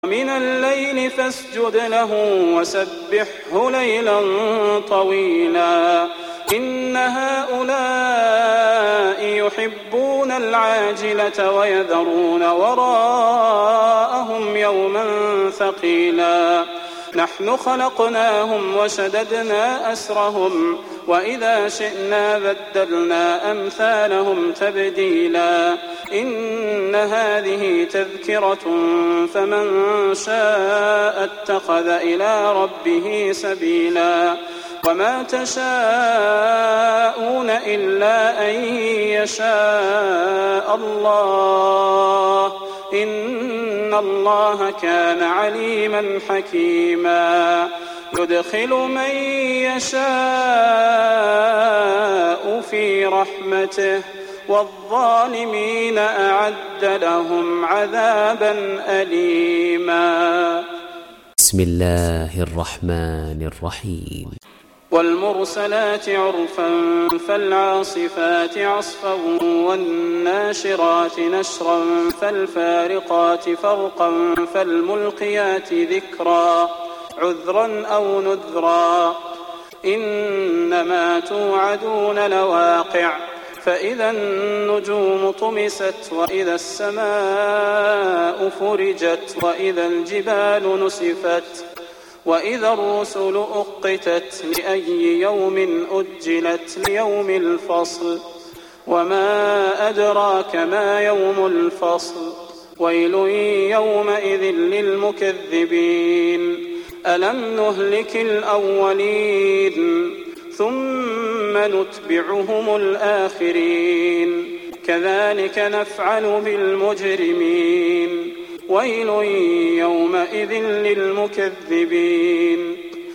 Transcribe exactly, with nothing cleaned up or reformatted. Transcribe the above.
من الليل فاسجد له وسبحه ليلا طويلا إن هؤلاء يحبون العاجلة ويذرون وراءهم يوما ثقيلا نحن خلقناهم وشددنا أسرهم وإذا شئنا بدلنا أمثالهم تبديلا إن هذه تذكرة فمن شاء اتخذ إلى ربه سبيلا وما تشاءون إلا أن يشاء الله إن الله كان عليما حكيما يدخل من يشاء في رحمته والظالمين أعد لهم عذابا أليما. بسم الله الرحمن الرحيم. والمرسلات عرفا فالعاصفات عصفا والناشرات نشرا فالفارقات فرقا فالملقيات ذكرا عذرا أو نذرا إنما توعدون لواقع فإذا النجوم طمست وإذا السماء فرجت وإذا الجبال نسفت وإذا الرسل أقتت لأي يوم أجلت ليوم الفصل وما أدراك ما يوم الفصل ويل يومئذ للمكذبين ألم نهلك الأولين ثم نتبعهم الآخرين كذلك نفعل بالمجرمين ويل يومئذ للمكذبين